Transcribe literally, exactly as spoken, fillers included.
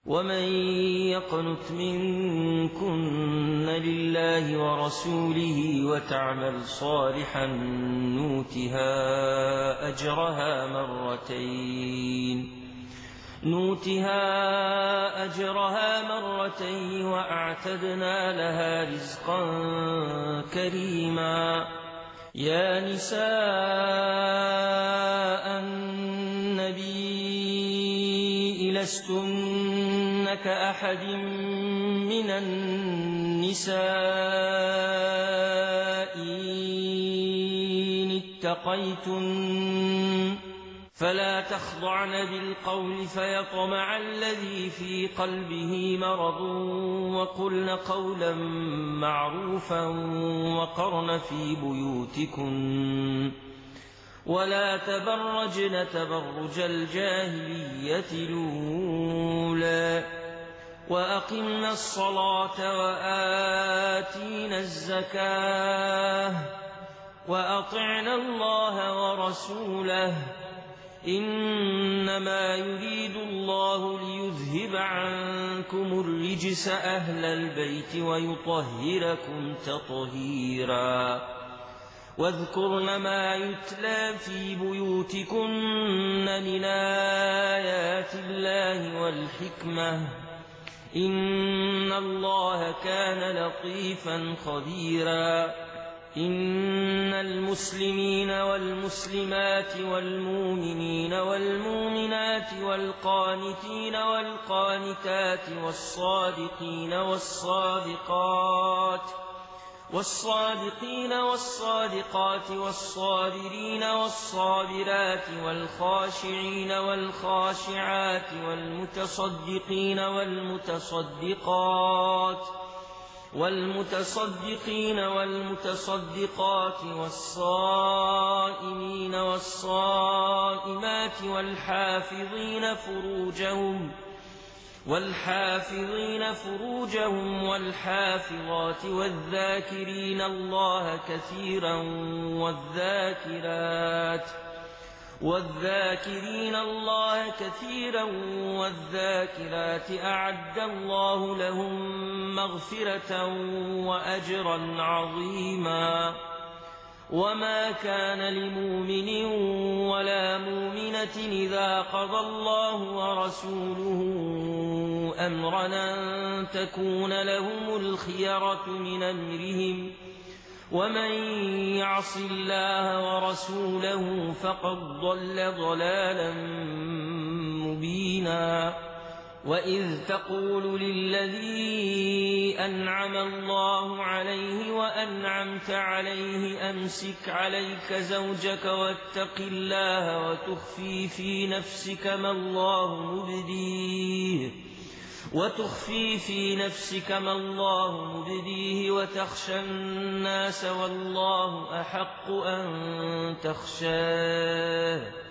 ومن يقنت منكن لله ورسوله وتعمل صالحا نؤتها أجرها مرتين نؤتها أجرها مرتين وأعتدنا لها رزقا كريما. يا نساء النبي لستن كأحد من النساء إن اتقيتن فلا تخضعن بالقول فيطمع الذي في قلبه مرض وقلن قولا معروفا وقرن في بيوتكن ولا تبرجن تبرج الجاهلية الأولى وأقمنا الصلاة وآتينا الزكاة وأطعنا الله ورسوله إنما يريد الله ليذهب عنكم الرجس أهل البيت ويطهركم تطهيرا. واذكرن ما يتلى في بيوتكن من آيات الله والحكمة إن الله كان لطيفا خبيرا. إن المسلمين والمسلمات والمؤمنين والمؤمنات والقانتين والقانتات والصادقين والصادقات والصادقين والصادقات والصابرين والصابرات والخاشعين والخاشعات والمتصدقين والمتصدقات والمتصدقين والمتصدقات والصائمين والصائمات والحافظين فروجهم والحافظين فروجهم والحافظات والذاكرين الله كثيرا والذاكرات والذاكرين الله كثيرا والذاكرات أعد الله لهم مغفرة وأجرا عظيما. وما كان لمؤمن ولا مؤمنة إذا قضى الله ورسوله أمرا أن تكون لهم الخيرة من أمرهم ومن يعص الله ورسوله فقد ضل ضلالا مبينا. وإذ تقول للذي أنعم الله عليه وأنعمت عليه أمسك عليك زوجك واتق الله وتخفي في نفسك ما الله مبديه وتخفي في نفسك ما الله مبديه وتخشى الناس والله أحق أن تخشاه